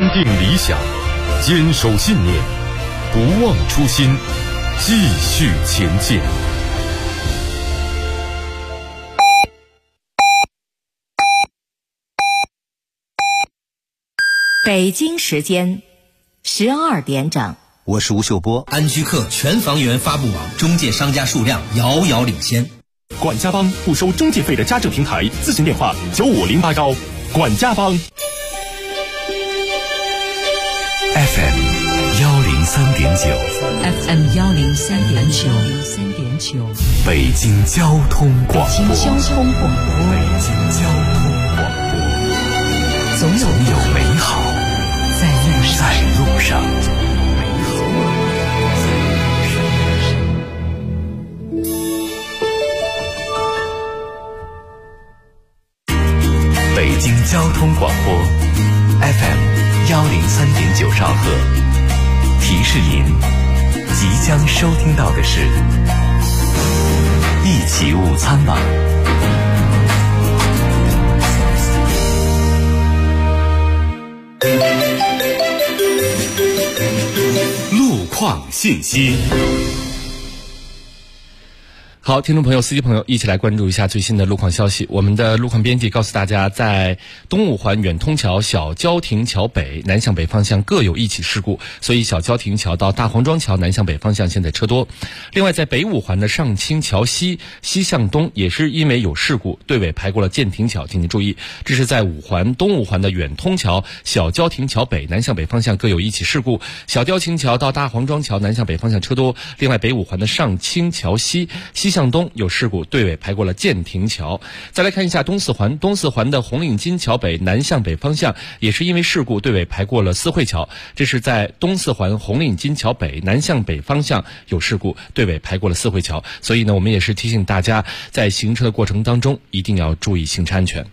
定理想，坚守信念，不忘初心，继续前进。 北京时间12点整。 我是吴秀波。 安居客全房源发布网中介商家数量遥遥领先。 管家帮不收中介费的家政平台，咨询电话95089。管家帮。 FM 103.9， 北京交通广播。总有美好在路上。北京交通广播 FM 103.9兆赫，提示您即将收听到的是一起午餐吧。 路况信息。 好，听众朋友、司机朋友，一起来关注一下最新的路况消息。我们的路况编辑告诉大家，在东五环远通桥小交亭桥北南向北方向各有一起事故，所以小交亭桥到大黄庄桥南向北方向现在车多。另外，在北五环的上清桥西向东也是因为有事故，队尾排过了建亭桥，请您注意，这是在东五环的远通桥小交亭桥北南向北方向各有一起事故，小交亭桥到大黄庄桥南向北方向车多。另外，北五环的上清桥西向东有事故，队尾排过了建亭桥。再来看一下东四环的红领巾桥北南向北方向也是因为事故，队尾排过了四惠桥。这是在东四环红领巾桥北南向北方向有事故，队尾排过了四惠桥。所以呢，我们也是提醒大家，在行车的过程当中一定要注意行车安全。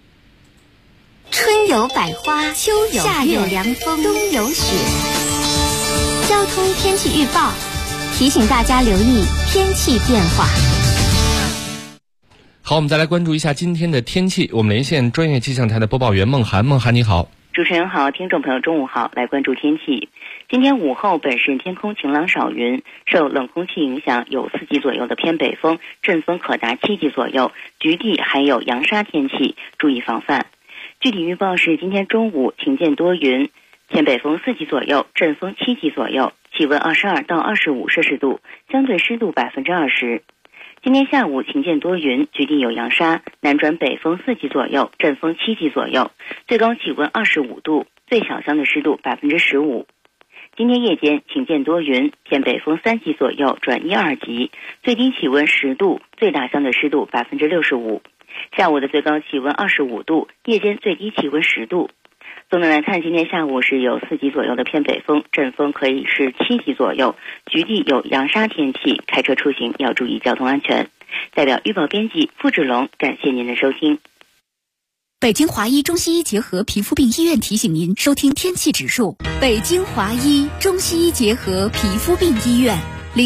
春有百花，秋有夏有凉风，冬有雪。交通天气预报提醒大家留意天气变化。 好，我们再来关注一下今天的天气。我们连线专业气象台的播报员孟涵。孟涵你好。 主持人好，听众朋友中午好，来关注天气。今天午后本市天空晴朗少云，受冷空气影响，有4级左右的偏北风，阵风可达7级左右，局地还有扬沙天气，注意防范。具体预报是今天中午晴间多云，偏北风4级左右，阵风7级左右，气温22到25摄氏度，相对湿度20%。今天下午晴间多云，局地有扬沙，南转北风4级左右，阵风7级左右，最高气温25度，最小相对湿度15%。今天夜间晴间多云，偏北风3级左右转1、2级，最低气温10度，最大相对湿度65%。下午的最高气温25度，夜间最低气温10度。总的来看，今天下午是有4级左右的偏北风，阵风可以是7级左右，局地有扬沙天气，开车出行要注意交通安全。代表预报编辑付志龙，感谢您的收听。 北京华医中西医结合皮肤病医院提醒您收听天气指数。北京华医中西医结合皮肤病医院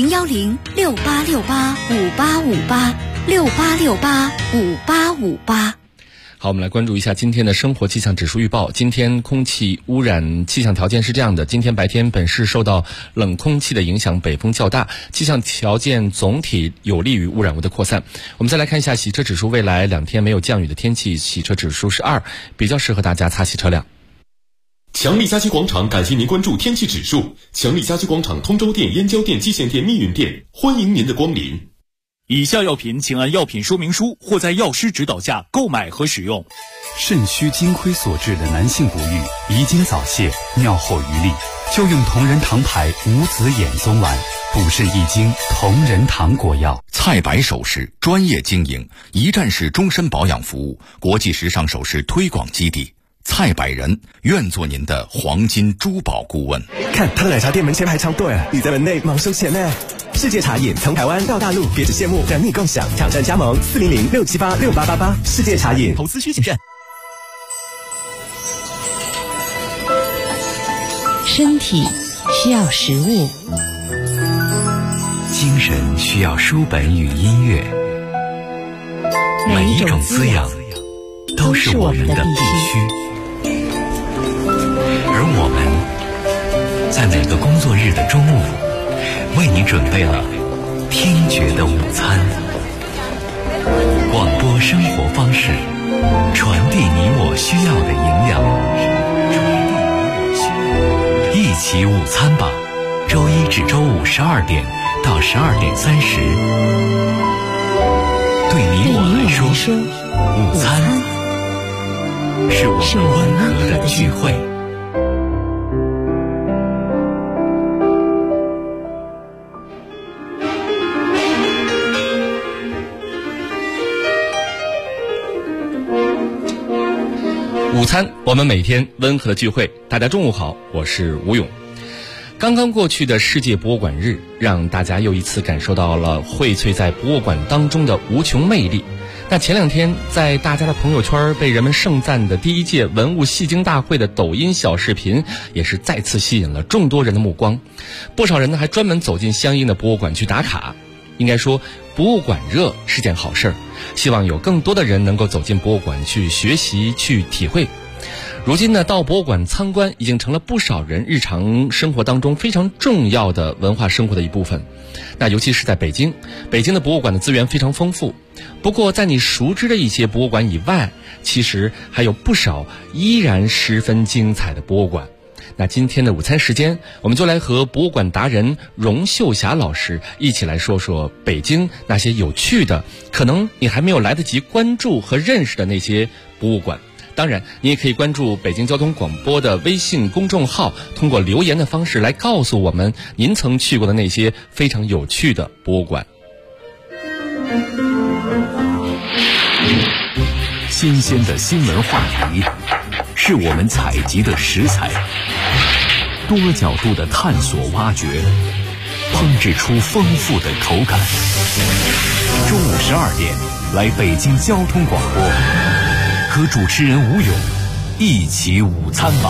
，0106868585858，68685858。 好，我们来关注一下今天的生活气象指数预报。今天空气污染气象条件是这样的：今天白天本市受到冷空气的影响，北风较大，气象条件总体有利于污染物的扩散。我们再来看一下洗车指数，未来2天没有降雨的天气，洗车指数是2，比较适合大家擦洗车辆。 强力家居广场感谢您关注天气指数。强力家居广场通州店、燕郊店、蓟县店、密云店，欢迎您的光临。 以下药品请按药品说明书或在药师指导下购买和使用。 肾虚金亏所致的男性不育、遗精早泄、尿后余力，就用同仁堂牌无子衍宗丸，补肾益精，同仁堂国药。 蔡白首饰专业经营，一站式终身保养服务，国际时尚首饰推广基地。蔡百人愿做您的黄金珠宝顾问。 看他的奶茶店门前排超队了，你在门内忙收钱呢。世界茶饮从台湾到大陆，别只羡慕，等你共享。挑战加盟400-678-6888。世界茶饮， 投资需谨慎。 身体需要食物， 精神需要书本与音乐，每一种滋养都是我们的必须。而我在每个工作日的中午，为你准备了听觉的午餐。广播生活方式，传递你我需要的营养。一起午餐吧，周一至周五12点到12点30。对你我来说，午餐是我们温和的聚会。 午餐，我们每天温和的聚会。大家中午好，我是吴勇。刚刚过去的世界博物馆日，让大家又一次感受到了荟萃在博物馆当中的无穷魅力。那前2天，在大家的朋友圈被人们盛赞的第1届文物戏精大会的抖音小视频，也是再次吸引了众多人的目光。不少人呢还专门走进相应的博物馆去打卡。应该说，博物馆热是件好事儿，希望有更多的人能够走进博物馆去学习、去体会。如今呢，到博物馆参观已经成了不少人日常生活当中非常重要的文化生活的一部分。那尤其是在北京的博物馆的资源非常丰富。不过，在你熟知的一些博物馆以外，其实还有不少依然十分精彩的博物馆。那今天的午餐时间，我们就来和博物馆达人荣秀霞老师一起来说说北京那些有趣的，可能你还没有来得及关注和认识的那些博物馆。当然，你也可以关注北京交通广播的微信公众号，通过留言的方式来告诉我们您曾去过的那些非常有趣的博物馆。 新鲜的新闻话题是我们采集的食材，多角度的探索挖掘，烹制出丰富的口感。中午12点，来北京交通广播，和主持人吴勇一起午餐吧。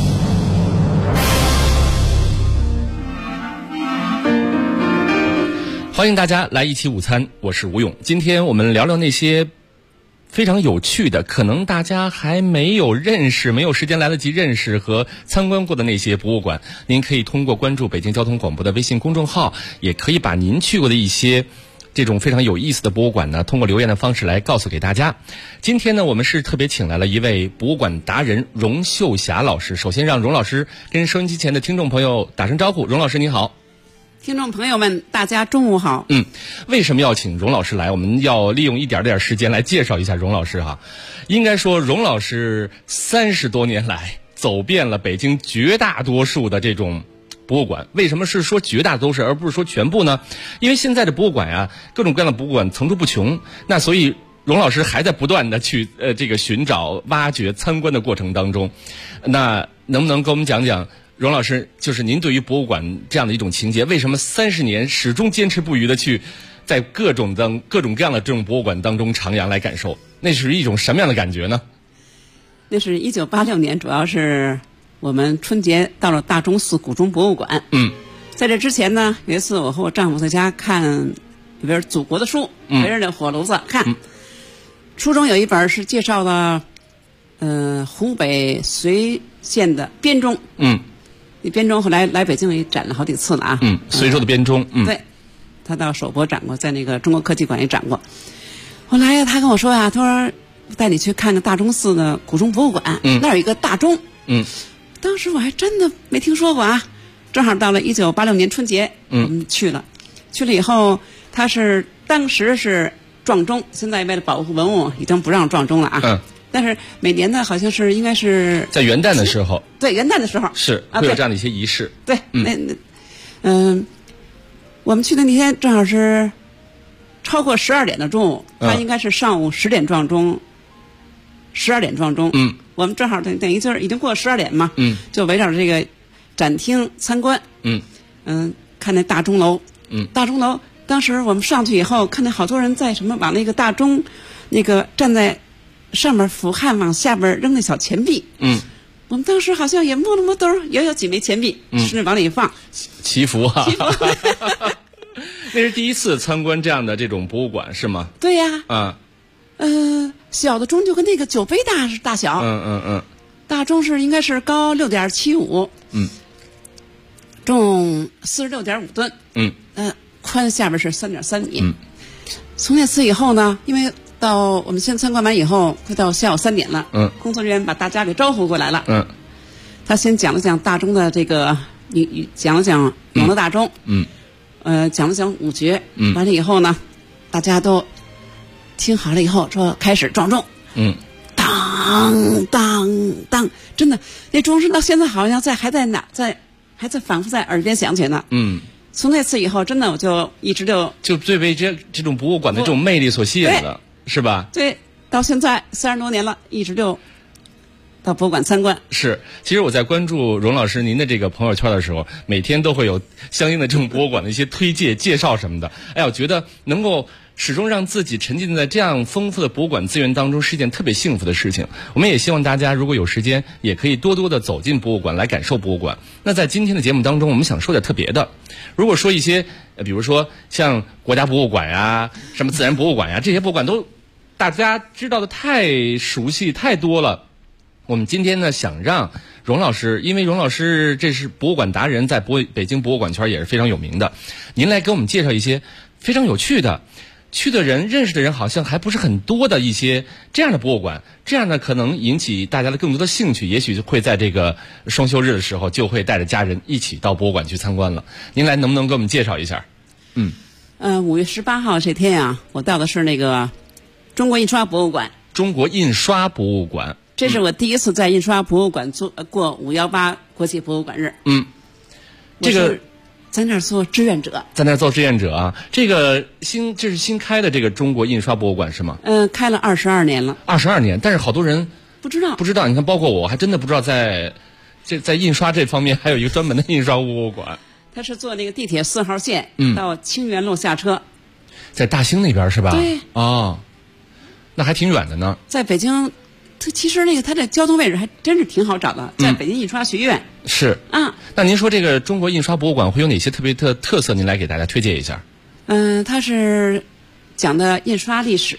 欢迎大家来一起午餐，我是吴勇。今天我们聊聊那些非常有趣的，可能大家还没有认识，没有时间来得及认识和参观过的那些博物馆。您可以通过关注北京交通广播的微信公众号，也可以把您去过的一些这种非常有意思的博物馆呢，通过留言的方式来告诉给大家。今天呢，我们是特别请来了一位博物馆达人荣秀霞老师。首先让荣老师跟收音机前的听众朋友打声招呼。荣老师你好。 听众朋友们，大家中午好。 为什么要请荣老师来？我们要利用一点点时间来介绍一下荣老师哈。应该说，荣老师30多年来走遍了北京绝大多数的这种博物馆。为什么是说绝大多数而不是说全部呢？因为现在的博物馆呀，各种各样的博物馆层出不穷。那所以荣老师还在不断的去这个寻找、挖掘、参观的过程当中。那能不能跟我们讲讲？荣老师，就是您对于博物馆这样的一种情节，为什么30年始终坚持不渝的去在各种各样的这种博物馆当中徜徉来感受？那是一种什么样的感觉呢？ 那是1986年，主要是我们春节到了大钟寺古钟博物馆。在这之前呢，有一次我和我丈夫在家看一本祖国的书，围着那火炉子看。书中有一本是介绍了湖北随县的编钟。编钟后来来北京也展了好几次了啊。 随州的编钟。 对，他到首博展过，在那个中国科技馆也展过。后来呀，他跟我说呀，他说带你去看那大钟寺的古钟博物馆，那有一个大钟。当时我还真的没听说过啊。正好到了1986年春节，我们去了以后，他是当时是撞钟，现在为了保护文物，已经不让撞钟了啊。但是每年呢，好像是应该是在元旦的时候。 对，元旦的时候是会有这样的一些仪式。 对，我们去的那天正好是超过12点的中午，他应该是上午10点撞钟，12点撞钟。我们正好等于就是已经过12点嘛。就围绕着这个展厅参观。看那大钟楼。大钟楼，当时我们上去以后，看见好多人在往那个大钟那个站在上面俯瞰，往下边扔那小钱币。我们当时好像也摸了摸兜，也有几枚钱币，是往里放， 祈福哈。那是第一次参观这样的这种博物馆是吗？ 对呀。小的钟就跟那个酒杯大小。大钟是应该是高6.75。 重46.5吨，宽下边是3.3米。从那次以后呢，因为到我们先参观完以后，快到下午3点了，工作人员把大家给招呼过来了，他先讲了讲大钟的这个，讲了讲永乐大钟，讲了讲五绝，完了以后呢，大家都听好了以后，说开始撞钟，当当当，真的那钟声到现在好像还在反复在耳边响起呢。从那次以后，真的我就一直就最被这种博物馆的这种魅力所吸引了，是吧？ 对，到现在30多年了，一直就到博物馆参观。 是，其实我在关注荣老师您的这个朋友圈的时候，每天都会有相应的这种博物馆的一些推介、介绍什么的。哎，我觉得能够始终让自己沉浸在这样丰富的博物馆资源当中，是一件特别幸福的事情。我们也希望大家如果有时间，也可以多多的走进博物馆，来感受博物馆。那在今天的节目当中，我们想说点特别的。如果说一些，比如说像国家博物馆呀、什么自然博物馆呀，这些博物馆都大家知道的太熟悉太多了。我们今天呢，想让荣老师，因为荣老师这是博物馆达人，在北京博物馆圈也是非常有名的，您来给我们介绍一些非常有趣的。去的人认识的人好像还不是很多的一些这样的博物馆，这样呢可能引起大家的更多的兴趣，也许会在这个双休日的时候就会带着家人一起到博物馆去参观了。您来能不能给我们介绍一下 ？5月18号这天啊，我到的是那个中国印刷博物馆。 中国印刷博物馆， 这是我第一次在印刷博物馆过518国际博物馆日。这个在那儿做志愿者， 啊！这是新开的这个中国印刷博物馆是吗？ 开了22年了。 22年，但是好多人不知道。 你看，包括我还真的不知道，在印刷这方面还有一个专门的印刷博物馆。 他是坐那个地铁4号线，到清源路下车， 在大兴那边是吧？ 对。 哦，那还挺远的呢。 在北京。其实它的交通位置还真是挺好找的，在北京印刷学院。 是啊，那您说这个中国印刷博物馆会有哪些特别的特色？您来给大家推荐一下。 它是讲的印刷历史。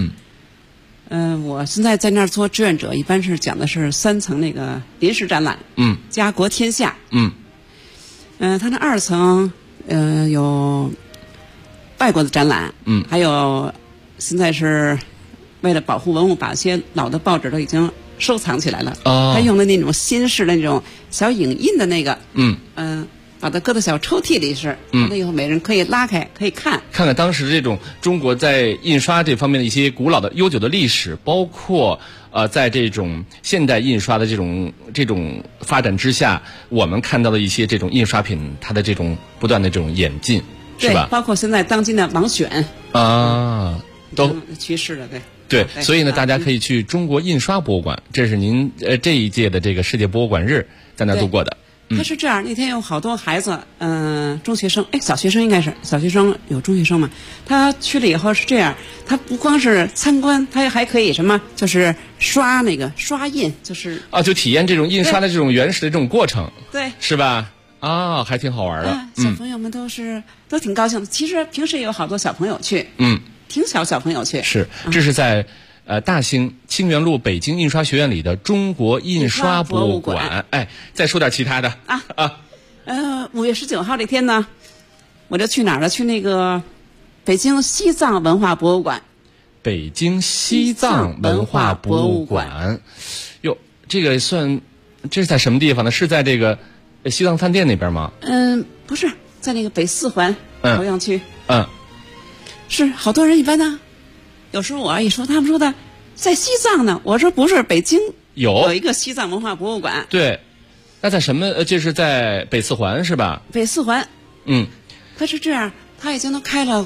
我现在在那儿做志愿者，一般是讲的是3层那个临时展览。家国天下。它那2层有外国的展览。还有现在是。为了保护文物，把一些老的报纸都已经收藏起来了。他用的那种新式的那种小影印的那个，把它搁到小抽屉里是，完了以后每人可以拉开，可以看当时这种中国在印刷这方面的一些古老的悠久的历史，包括在这种现代印刷的这种发展之下，我们看到的一些这种印刷品，它的这种不断的这种演进，是吧？ 包括现在当今的盲选都趋势了， 对，所以呢，大家可以去中国印刷博物馆，这是您这一届的这个世界博物馆日在那度过的。 他是这样，那天有好多孩子，中学生，小学生应该是小学生，有中学生嘛？他去了以后是这样，他不光是参观，他还可以什么，就是刷印，就是就体验这种印刷的这种原始的这种过程， 对， 是吧？还挺好玩的。 小朋友们都挺高兴的。其实平时也有好多小朋友去，挺小朋友去。 是，这是在大兴清源路北京印刷学院里的中国印刷博物馆。哎，再说点其他的 5月19号这天呢，我就去哪儿了？去那个北京西藏文化博物馆。 北京西藏文化博物馆，哟，这个这是在什么地方呢？是在这个西藏饭店那边吗？ 不是，在那个北4环朝阳区。是好多人一般呢。有时候我一说，他们说的在西藏呢，我说不是，北京有一个西藏文化博物馆。 对，那在什么？这是在北4环是吧？ 北4环。它是这样，它已经都开了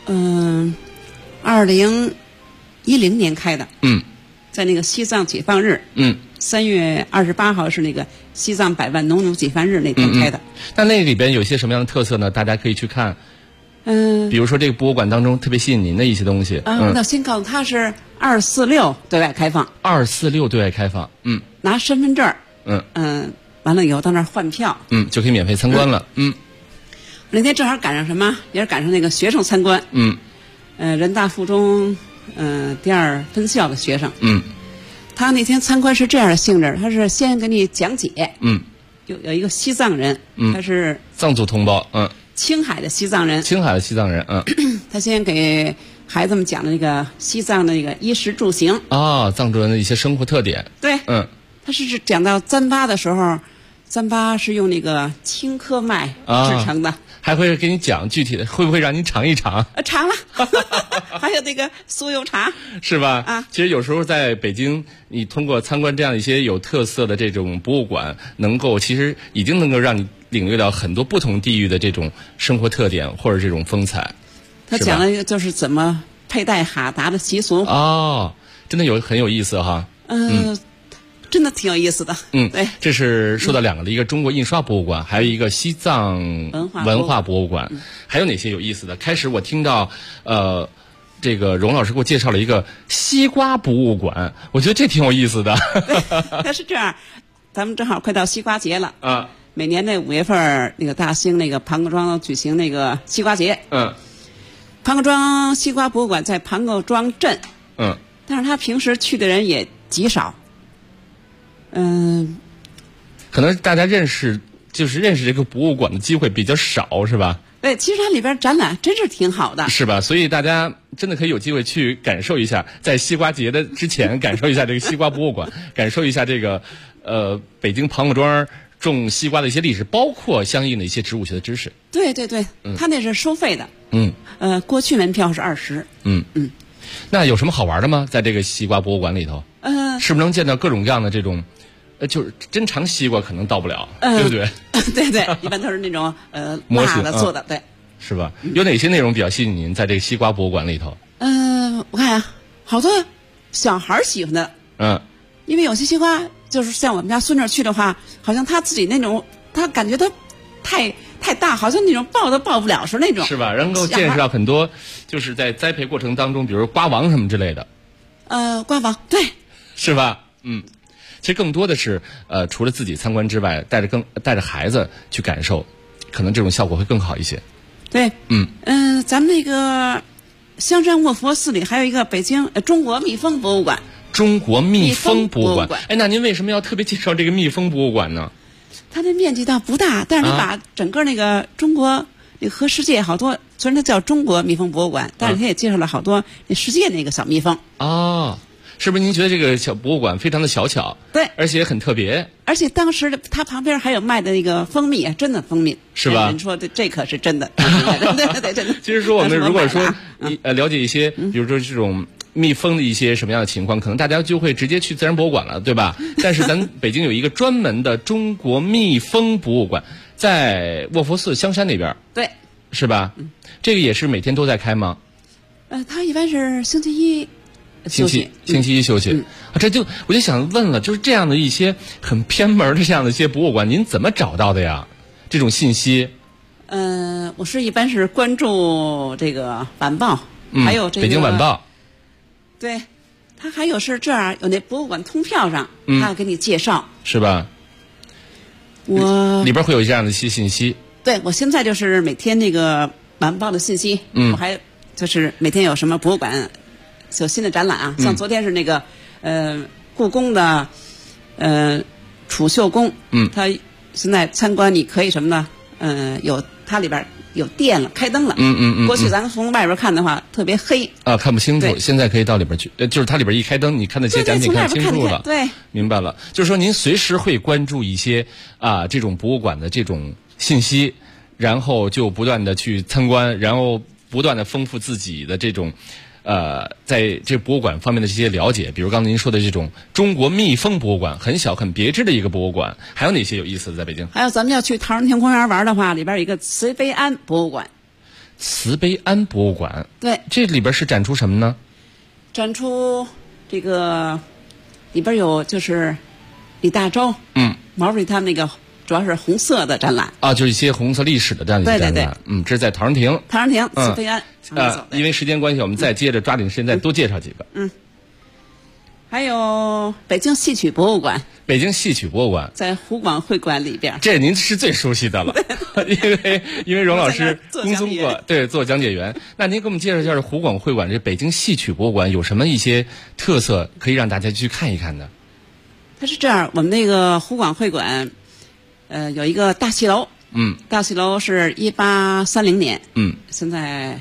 ，2010年开的。在那个西藏解放日。3月28号是那个西藏100万农奴解放日那天开的。 那里边有些什么样的特色呢？大家可以去看。比如说这个博物馆当中特别吸引您的一些东西。 那先告诉他是246对外开放。 246对外开放。 拿身份证。完了以后到那儿换票。 就可以免费参观了。 那天正好赶上什么？也是赶上那个学生参观。人大附中第2分校的学生。他那天参观是这样的性质，他是先给你讲解。 有一个西藏人，他是藏族同胞， 青海的西藏人，他先给孩子们讲了那个西藏的那个衣食住行藏族人的一些生活特点。 对，他是讲到糌粑的时候，糌粑是用那个青稞麦制成的， 还会给你讲具体的，会不会让你尝一尝？ 尝了，还有那个酥油茶， 是吧？其实有时候在北京，你通过参观这样一些有特色的这种博物馆，其实已经能够让你领略到很多不同地域的这种生活特点或者这种风采。 他讲了就是怎么佩戴哈达的习俗。 真的很有意思哈。 真的挺有意思的。对， 这是说到两个的，一个中国印刷博物馆，还有一个西藏文化博物馆。还有哪些有意思的？开始我听到这个荣老师给我介绍了一个西瓜博物馆，我觉得这挺有意思的。 它是这样，咱们正好快到西瓜节了啊。每年那5月份那个大兴那个盘沟庄举行那个西瓜节。盘沟庄西瓜博物馆在盘沟庄镇。但是他平时去的人也极少。 可能大家认识这个博物馆的机会比较少，是吧？ 对，其实它里边展览真是挺好的， 是吧？所以大家真的可以有机会去感受一下，在西瓜节的之前感受一下这个西瓜博物馆，感受一下这个北京盘沟庄种西瓜的一些历史，包括相应的一些植物学的知识。 对对对，它那是收费的。过去门票是20。 那有什么好玩的吗？在这个西瓜博物馆里头，是不是能见到各种各样的这种？就是真尝西瓜可能到不了，对不对？ 对对，一般都是那种辣的做的，对， 是吧？有哪些内容比较吸引您在这个西瓜博物馆里头？ 我看啊，好多小孩喜欢的，因为有些西瓜就是像我们家孙女去的话，好像他自己那种，他感觉他太大，好像那种抱都抱不了是那种， 是吧？能够见识到很多，就是在栽培过程当中，比如瓜王什么之类的。 瓜王对， 是吧？其实更多的是，除了自己参观之外，带着孩子去感受，可能这种效果会更好一些。 对，咱们那个香山卧佛寺里还有一个北京中国蜜蜂博物馆。 中国蜜蜂博物馆，那您为什么要特别介绍这个蜜蜂博物馆呢？ 它的面积倒不大，但是它把整个那个中国那个和世界好多，虽然它叫中国蜜蜂博物馆，但是它也介绍了好多那世界那个小蜜蜂。 是不是您觉得这个小博物馆非常的小巧？ 对， 而且很特别。 而且当时它旁边还有卖的那个蜂蜜，真的蜂蜜， 是吧？ 人说这可是真的，对，真的。 其实说我们如果说了解一些，比如说这种蜜蜂的一些什么样的情况，可能大家就会直接去自然博物馆了，对吧？但是咱北京有一个专门的中国蜜蜂博物馆，在卧佛寺香山那边， 对， 是吧？这个也是每天都在开吗？ 它一般是星期一。 星期一休息，我就想问了，就是这样的一些很偏门的这样的一些博物馆，您怎么找到的呀？这种信息？ 我是一般是关注这个晚报，还有这个北京晚报。 对，它还有是这样，有那博物馆通票上，他给你介绍， 是吧？ 我里边会有这样的一些信息。 对，我现在就是每天那个晚报的信息，我还就是每天有什么博物馆。有新的展览啊，像昨天是那个故宫的储秀宫，它现在参观你可以什么呢？有它里边有电了，开灯了。过去咱从外边看的话特别黑看不清楚。现在可以到里边去，就是它里边一开灯，你看那些展品看清楚了。 对， 明白了。就是说您随时会关注一些这种博物馆的这种信息，然后就不断的去参观，然后不断的丰富自己的这种。在这博物馆方面的这些了解，比如刚才您说的这种中国蜜蜂博物馆，很小很别致的一个博物馆，还有哪些有意思的在北京？ 还有咱们要去陶然亭公园玩的话，里边有一个慈悲庵博物馆。 慈悲庵博物馆， 对， 这里边是展出什么呢？ 展出这个里边有就是李大钊、毛主席他们那个主要是红色的展览就是一些红色历史的这样一些展览。对，这是在陶然亭。 陶然亭慈悲庵。 因为时间关系，我们再接着抓紧时间再多介绍几个。 还有北京戏曲博物馆。 北京戏曲博物馆在湖广会馆里边。 这您是最熟悉的了，因为荣老师工作过，对，做讲解员。那您给我们介绍一下湖广会馆这北京戏曲博物馆有什么一些特色，可以让大家去看一看的？ 它是这样，我们那个湖广会馆， 有一个大戏楼。大戏楼是1830年。现在，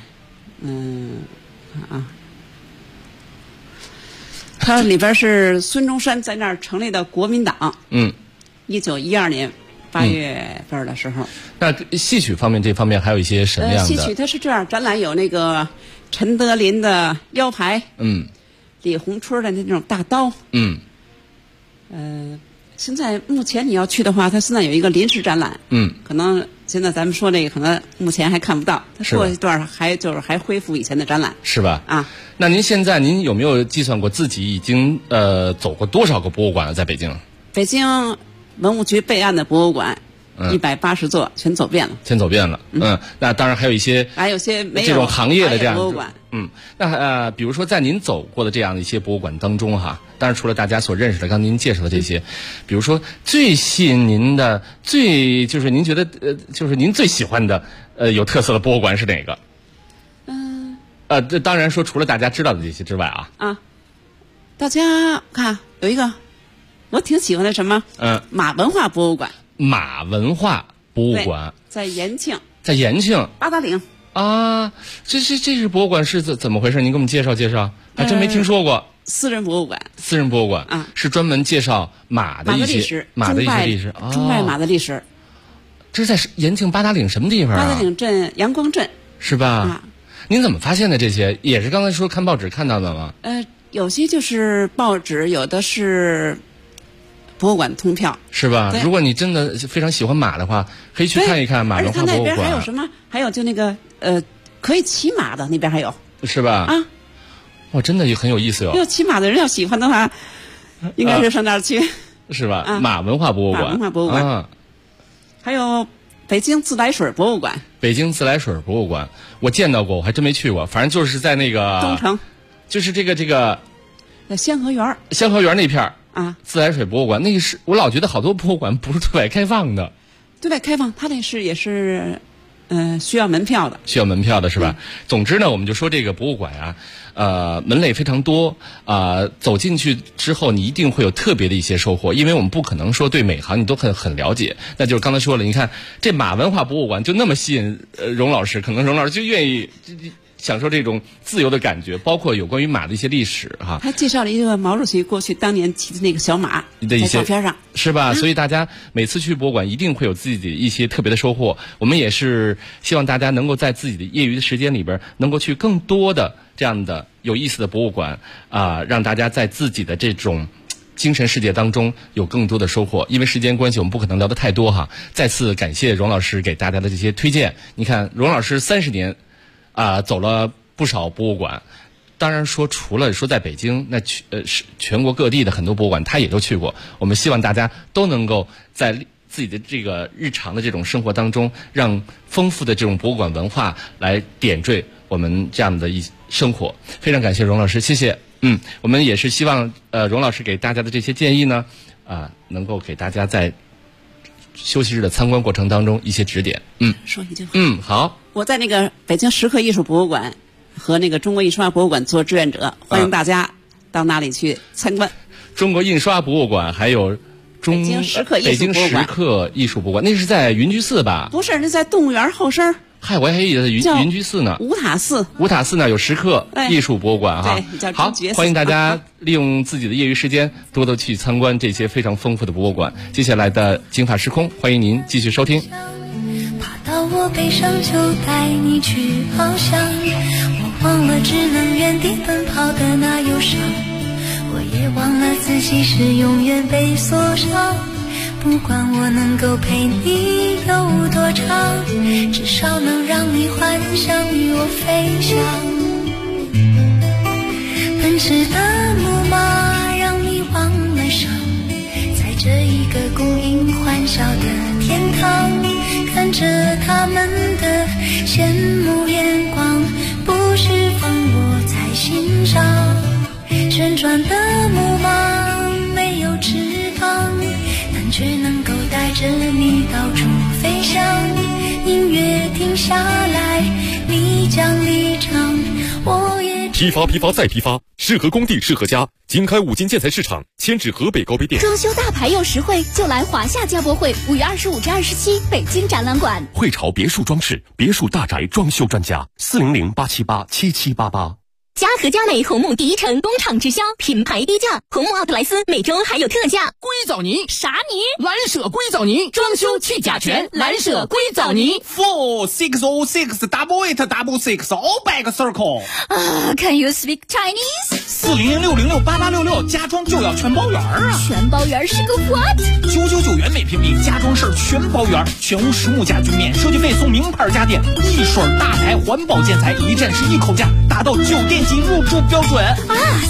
它里边是孙中山在那儿成立的国民党。1912年8月份的时候。 那戏曲方面这方面还有一些什么样的？ 戏曲它是这样，展览有那个陈德林的腰牌，李洪春的那种大刀，现在目前你要去的话，它现在有一个临时展览，可能现在咱们说这个可能目前还看不到，它过一段还恢复以前的展览， 是吧？ 啊， 那您有没有计算过自己已经走过多少个博物馆了？在北京？ 北京文物局备案的博物馆。180座全走遍了，那当然还有一些没有这种行业的这样博物馆。那比如说在您走过的这样的一些博物馆当中哈，当然除了大家所认识的，刚才您介绍的这些，比如说最吸引您的、就是您觉得就是您最喜欢的有特色的博物馆是哪个？这当然说除了大家知道的这些之外啊，大家看有一个我挺喜欢的什么？马文化博物馆。 马文化博物馆在延庆，八达岭啊，这是博物馆是怎么回事？您给我们介绍介绍，还真没听说过。 私人博物馆啊，是专门介绍马的一些历史， 中外马的历史。 这是在延庆八达岭什么地方啊？ 八达岭镇阳光镇是吧？您怎么发现的这些？也是刚才说看报纸看到的吗？ 有些就是报纸，有的是。博物馆通票是吧？如果你真的非常喜欢马的话，可以去看一看马文化博物馆。而且它那边还有什么？还有就那个可以骑马的那边还有， 是吧？ 啊， 哇，真的很有意思哟。 要骑马的人要喜欢的话，应该是上那儿去， 是吧？马文化博物馆， 马文化博物馆，还有北京自来水博物馆。 北京自来水博物馆，我见到过，我还真没去过。反正就是在那个东城， 就是这个在香河园那片儿。自来水博物馆，那个是我老觉得好多博物馆不是对外开放的。 对外开放，它那也是，需要门票的。 需要门票的是吧？总之呢，我们就说这个博物馆啊，门类非常多走进去之后，你一定会有特别的一些收获，因为我们不可能说对每行你都很了解。那就是刚才说了，你看这马文化博物馆就那么吸引荣老师，可能荣老师就愿意。享受这种自由的感觉，包括有关于马的一些历史哈。 他介绍了一个毛主席过去当年骑的那个小马，在照片上是吧？所以大家每次去博物馆一定会有自己的一些特别的收获。我们也是希望大家能够在自己的业余的时间里边，能够去更多的这样的有意思的博物馆让大家在自己的这种精神世界当中有更多的收获。因为时间关系，我们不可能聊得太多哈。再次感谢荣老师给大家的这些推荐。你看，荣老师30年。走了不少博物馆，当然说除了说在北京，那全国各地的很多博物馆他也都去过。我们希望大家都能够在自己的这个日常的这种生活当中，让丰富的这种博物馆文化来点缀我们这样的生活。非常感谢荣老师，谢谢。我们也是希望荣老师给大家的这些建议呢，能够给大家在休息日的参观过程当中一些指点。 说一句话。 好。 我在那个北京石刻艺术博物馆和那个中国印刷博物馆做志愿者，欢迎大家到那里去参观。 中国印刷博物馆还有北京石刻艺术博物馆，那是在云居寺吧？ 不是，那在动物园后身。 嗨，我还以为云居寺呢。 五塔寺那有石刻艺术博物馆哈。好，欢迎大家利用自己的业余时间多多去参观这些非常丰富的博物馆。接下来的金发时空，欢迎您继续收听。 到我背上就带你去翱翔，我忘了只能原地奔跑的那忧伤，我也忘了自己是永远被锁上。不管我能够陪你有多长，至少能让你幻想与我飞翔。奔驰的木马让你忘了伤，在这一个孤影欢笑的天堂，看着他们的羡慕眼光，不释放我在心上。旋转的木马没有翅膀，但却能够带着你到处飞翔。音乐停下来，你将离场，我也批发、批发再批发，适合工地，适合家。经开5金建材市场，迁至河北高碑店。 装修大牌又实惠，就来华夏家博会，5月25至27，北京展览馆。 汇潮别墅装饰，别墅大宅装修专家，400-878-7788。 嘉禾佳美红木第一城工厂直销，品牌低价，红木奥特莱斯每周还有特价。 硅藻泥啥泥？ 蓝舍硅藻泥，装修去甲醛，蓝舍硅藻泥。 4606888 all back circle。 Can you speak Chinese？ 400-606-8866，家装就要全包圆啊！ 全包圆是个 what ？999元每平米，家装事儿全包圆，全屋实木家具免设计费送名牌家电，一水大牌环保建材，一站式一口价，达到酒店级入住标准啊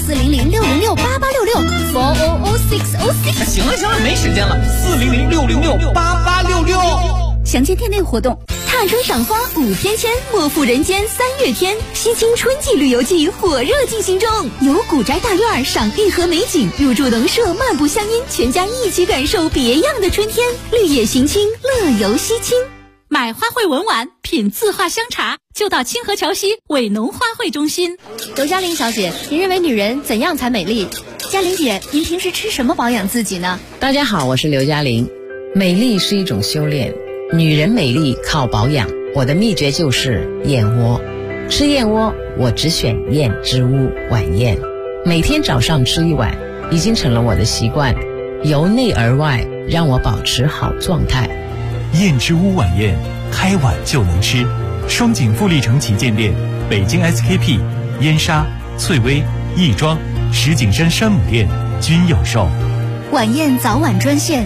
！400-606-8866，400-606。 行了，没时间了，400-606-8866。 详见店内活动。踏春赏花5天签，莫负人间3月天。西青春季旅游季火热进行中，游古宅大院，赏玉河美景，入住农舍，漫步乡音，全家一起感受别样的春天。绿野行青，乐游西青。 买花卉文玩，品字画香茶，就到清河桥西伟农花卉中心。 刘嘉玲小姐，您认为女人怎样才美丽？ 嘉玲姐，您平时吃什么保养自己呢？ 大家好，我是刘嘉玲。美丽是一种修炼，女人美丽靠保养。我的秘诀就是燕窝。吃燕窝，我只选燕之屋晚宴，每天早上吃1碗，已经成了我的习惯，由内而外让我保持好状态。 燕之屋晚宴，开碗就能吃。双井富力城旗舰店、北京 SKP、燕莎、翠微、亦庄、石景山山姆店均有售。 晚宴早晚专线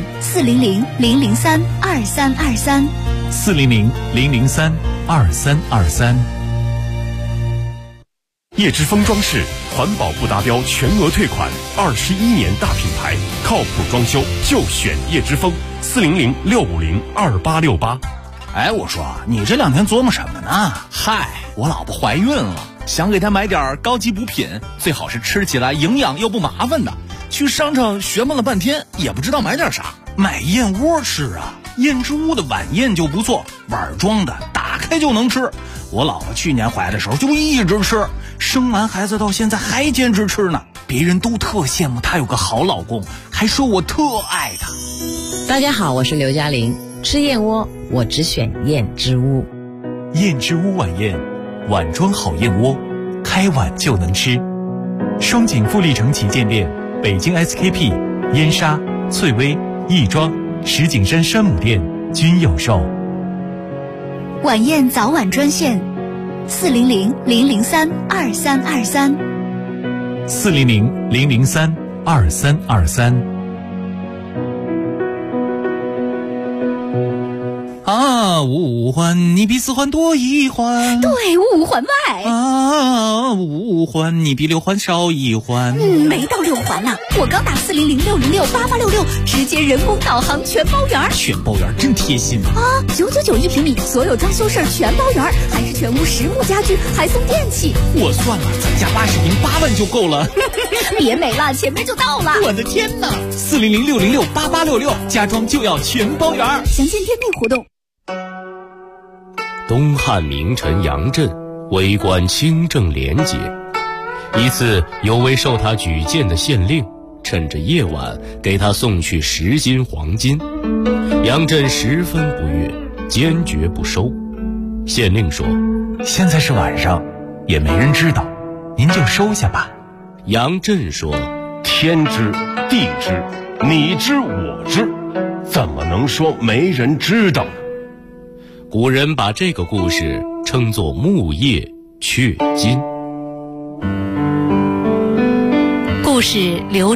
400-003-2323。 400-003-2323。 叶之峰装饰，环保不达标全额退款，21年大品牌，靠谱装修就选叶之峰。400-650-2868。 哎，我说你这2天琢磨什么呢？ 嗨，我老婆怀孕了，想给她买点高级补品，最好是吃起来营养又不麻烦的。去商场学问了半天，也不知道买点啥。 买燕窝吃啊，燕之屋的晚宴就不错，碗装的，打开就能吃。我老婆去年怀的时候就一直吃，生完孩子到现在还坚持吃呢。别人都特羡慕她有个好老公，还说我特爱她。 大家好，我是刘嘉玲。吃燕窝，我只选燕之屋。 燕之屋晚宴，碗装好燕窝，开碗就能吃。双井富力城旗舰店、北京 SKP、燕莎、翠微、亦庄、石景山山姆店均有售。 晚宴早晚专线400-003-2323。 400-003-2323。 啊，五环你比4环多1环， 对，5环外。 啊，5环你比6环少1环。 没到6环呢，我刚打400-606-8866，直接人工导航全包圆。 全包圆真贴心啊！999一平米，所有装修事儿全包圆，还是全屋实木家具，还送电器。 我算了，咱家80平8万就够了。 别美了，前面就到了。 我的天哪！400-606-8866，家装就要全包圆。 详见店内活动。 东汉名臣杨震为官清正廉洁，一次有位受他举荐的县令趁着夜晚给他送去10斤黄金，杨震十分不悦，坚决不收。县令说： 现在是晚上，也没人知道，您就收下吧。 杨震说： 天知地知，你知我知，怎么能说没人知道呢？ 古人把这个故事称作木叶雀金。 故事流